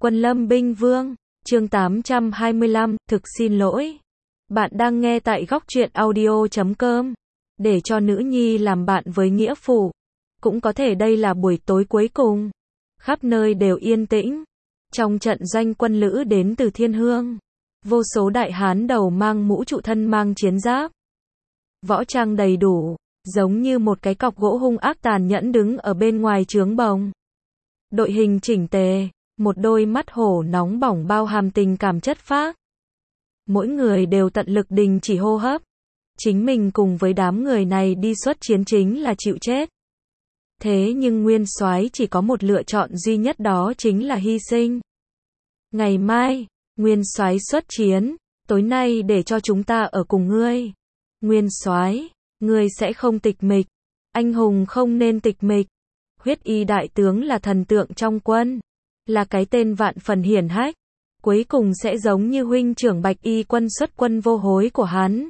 Quân Lâm Binh Vương, chương 825, thực xin lỗi. Bạn đang nghe tại góc truyện audio.com. Để cho nữ nhi làm bạn với nghĩa phụ. Cũng có thể đây là buổi tối cuối cùng. Khắp nơi đều yên tĩnh. Trong trận doanh quân lữ đến từ thiên hương. Vô số đại hán đầu mang mũ trụ thân mang chiến giáp. Võ trang đầy đủ, giống như một cái cọc gỗ hung ác tàn nhẫn đứng ở bên ngoài trướng bồng. Đội hình chỉnh tề, một đôi mắt hổ nóng bỏng bao hàm tình cảm chất phác. Mỗi người đều tận lực đình chỉ hô hấp. Chính mình cùng với đám người này đi xuất chiến chính là chịu chết. Thế nhưng Nguyên Soái chỉ có một lựa chọn duy nhất, đó chính là hy sinh. Ngày mai, Nguyên Soái xuất chiến, tối nay để cho chúng ta ở cùng ngươi. Nguyên Soái, ngươi sẽ không tịch mịch. Anh hùng không nên tịch mịch. Huyết Y đại tướng là thần tượng trong quân, là cái tên vạn phần hiển hách, cuối cùng sẽ giống như huynh trưởng Bạch Y quân xuất quân vô hối của hắn.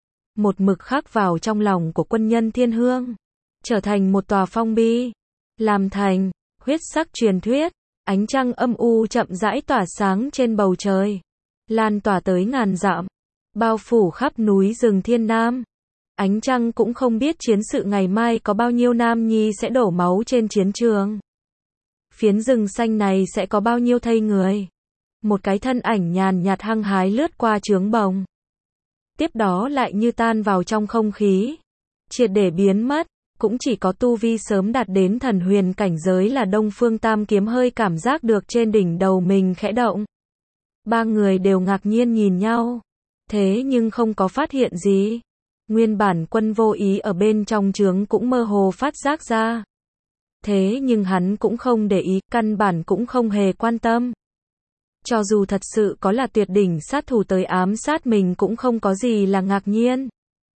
Một mực khắc vào trong lòng của quân nhân thiên hương, trở thành một tòa phong bi, làm thành huyết sắc truyền thuyết. Ánh trăng âm u chậm rãi tỏa sáng trên bầu trời, lan tỏa tới ngàn dặm, bao phủ khắp núi rừng thiên nam. Ánh trăng cũng không biết chiến sự ngày mai có bao nhiêu nam nhi sẽ đổ máu trên chiến trường. Phiến rừng xanh này sẽ có bao nhiêu thây người. Một cái thân ảnh nhàn nhạt hăng hái lướt qua trướng bồng. Tiếp đó lại như tan vào trong không khí, triệt để biến mất. Cũng chỉ có tu vi sớm đạt đến thần huyền cảnh giới là Đông Phương Tam Kiếm hơi cảm giác được trên đỉnh đầu mình khẽ động. Ba người đều ngạc nhiên nhìn nhau, thế nhưng không có phát hiện gì. Nguyên bản Quân Vô Ý ở bên trong trướng cũng mơ hồ phát giác ra. Thế nhưng hắn cũng không để ý, căn bản cũng không hề quan tâm. Cho dù thật sự có là tuyệt đỉnh sát thủ tới ám sát mình cũng không có gì là ngạc nhiên.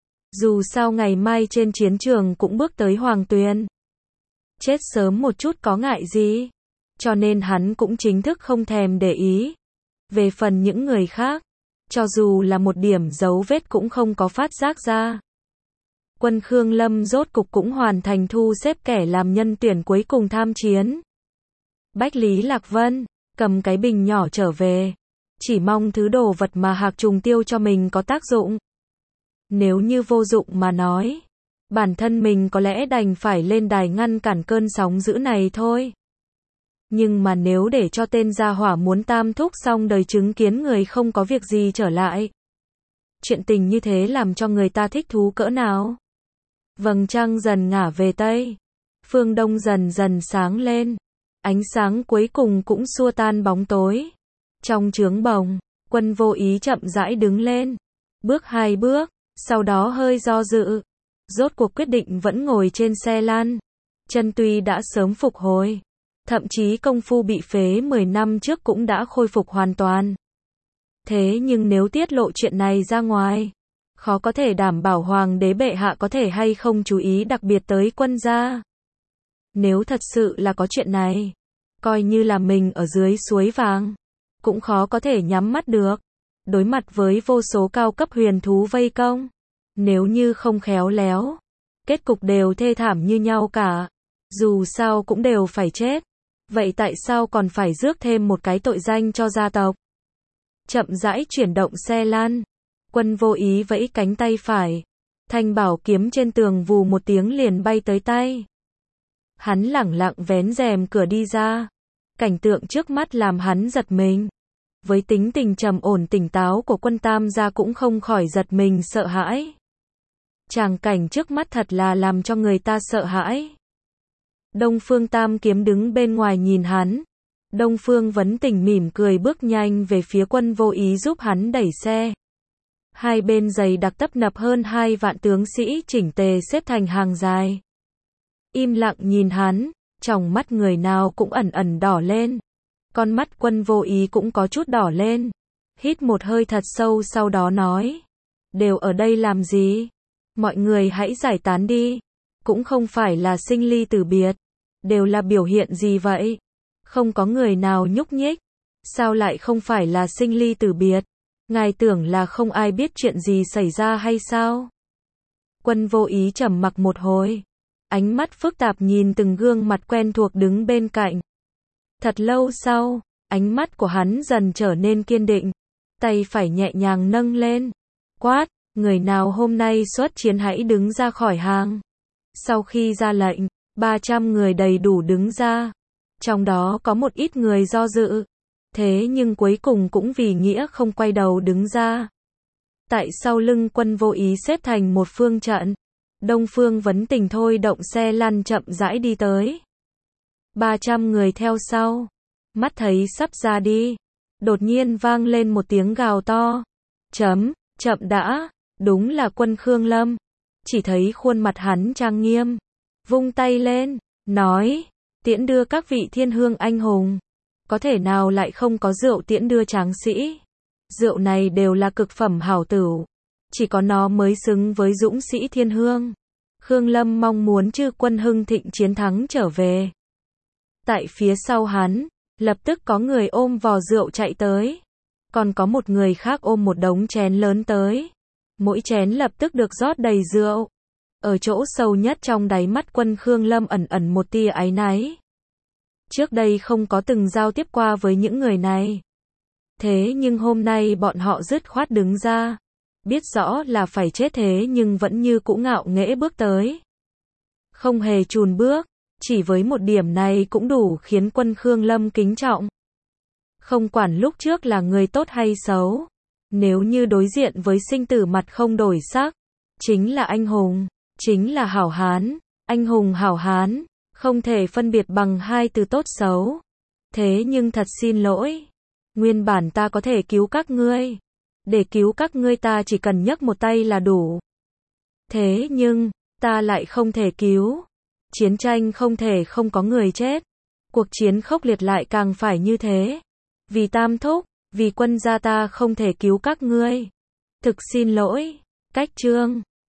Dù sao ngày mai trên chiến trường cũng bước tới Hoàng Tuyền. Chết sớm một chút có ngại gì. Cho nên hắn cũng chính thức không thèm để ý. Về phần những người khác, cho dù là một điểm dấu vết cũng không có phát giác ra. Quân Khương Lâm rốt cục cũng hoàn thành thu xếp kẻ làm nhân tuyển cuối cùng tham chiến. Bách Lý Lạc Vân cầm cái bình nhỏ trở về, chỉ mong thứ đồ vật mà Hạc Trùng tiêu cho mình có tác dụng. Nếu như vô dụng mà nói, bản thân mình có lẽ đành phải lên đài ngăn cản cơn sóng dữ này thôi. Nhưng mà nếu để cho tên gia hỏa muốn tam thúc xong đời chứng kiến người không có việc gì trở lại, chuyện tình như thế làm cho người ta thích thú cỡ nào. Vầng trăng dần ngả về tây, phương đông dần dần sáng lên, ánh sáng cuối cùng cũng xua tan bóng tối. Trong trướng bồng, Quân Vô Ý chậm rãi đứng lên, bước hai bước, sau đó hơi do dự, rốt cuộc quyết định vẫn ngồi trên xe lăn. Chân tuy đã sớm phục hồi, thậm chí công phu bị phế 10 năm trước cũng đã khôi phục hoàn toàn. Thế nhưng nếu tiết lộ chuyện này ra ngoài, khó có thể đảm bảo hoàng đế bệ hạ có thể hay không chú ý đặc biệt tới quân gia. Nếu thật sự là có chuyện này, coi như là mình ở dưới suối vàng, cũng khó có thể nhắm mắt được. Đối mặt với vô số cao cấp huyền thú vây công, nếu như không khéo léo, kết cục đều thê thảm như nhau cả. Dù sao cũng đều phải chết. Vậy tại sao còn phải rước thêm một cái tội danh cho gia tộc? Chậm rãi chuyển động xe lăn, Quân Vô Ý vẫy cánh tay phải, thanh bảo kiếm trên tường vù một tiếng liền bay tới tay. Hắn lẳng lặng vén rèm cửa đi ra. Cảnh tượng trước mắt làm hắn giật mình. Với tính tình trầm ổn tỉnh táo của Quân Tam gia cũng không khỏi giật mình sợ hãi. Tràng cảnh trước mắt thật là làm cho người ta sợ hãi. Đông Phương Tam Kiếm đứng bên ngoài nhìn hắn. Đông Phương Vấn Tình mỉm cười bước nhanh về phía Quân Vô Ý giúp hắn đẩy xe. Hai bên dày đặc tấp nập hơn 2 vạn tướng sĩ chỉnh tề xếp thành hàng dài. Im lặng nhìn hắn, tròng mắt người nào cũng ẩn ẩn đỏ lên. Con mắt Quân Vô Ý cũng có chút đỏ lên. Hít một hơi thật sâu sau đó nói. Đều ở đây làm gì? Mọi người hãy giải tán đi. Cũng không phải là sinh ly tử biệt. Đều là biểu hiện gì vậy? Không có người nào nhúc nhích. Sao lại không phải là sinh ly tử biệt? Ngài tưởng là không ai biết chuyện gì xảy ra hay sao? Quân Vô Ý trầm mặc một hồi. Ánh mắt phức tạp nhìn từng gương mặt quen thuộc đứng bên cạnh. Thật lâu sau, Ánh mắt của hắn dần trở nên kiên định, tay phải nhẹ nhàng nâng lên, quát, người nào hôm nay xuất chiến hãy đứng ra khỏi hàng. Sau khi ra lệnh, 300 người đầy đủ đứng ra, trong đó có một ít người do dự, thế nhưng cuối cùng cũng vì nghĩa không quay đầu đứng ra. Tại sau lưng quân vô ý xếp thành một phương trận, Đông Phương Vấn Tình thôi động xe lăn chậm rãi đi tới. 300 người theo sau, mắt thấy sắp ra đi, đột nhiên vang lên một tiếng gào to. Chậm đã, đúng là quân Khương Lâm. Chỉ thấy khuôn mặt hắn trang nghiêm, vung tay lên, nói, tiễn đưa các vị thiên hương anh hùng. Có thể nào lại không có rượu tiễn đưa tráng sĩ? Rượu này đều là cực phẩm hảo tửu, chỉ có nó mới xứng với dũng sĩ thiên hương. Khương Lâm mong muốn chư quân hưng thịnh chiến thắng trở về. Tại phía sau hắn, lập tức có người ôm vò rượu chạy tới. Còn có một người khác ôm một đống chén lớn tới. Mỗi chén lập tức được rót đầy rượu. Ở chỗ sâu nhất trong đáy mắt quân Khương Lâm ẩn ẩn một tia áy náy. Trước đây không có từng giao tiếp qua với những người này. Thế nhưng hôm nay bọn họ dứt khoát đứng ra. Biết rõ là phải chết thế nhưng vẫn như cũ ngạo nghễ bước tới. Không hề chùn bước, chỉ với một điểm này cũng đủ khiến quân Khương Lâm kính trọng. Không quản lúc trước là người tốt hay xấu, nếu như đối diện với sinh tử mặt không đổi sắc, chính là anh hùng, chính là hảo hán, anh hùng hảo hán, không thể phân biệt bằng hai từ tốt xấu. Thế nhưng thật xin lỗi, nguyên bản ta có thể cứu các ngươi. Để cứu các ngươi ta chỉ cần nhấc một tay là đủ. Thế nhưng, ta lại không thể cứu. Chiến tranh không thể không có người chết. Cuộc chiến khốc liệt lại càng phải như thế. Vì Tam Thúc, vì quân gia ta không thể cứu các ngươi. Thực xin lỗi. Cách chương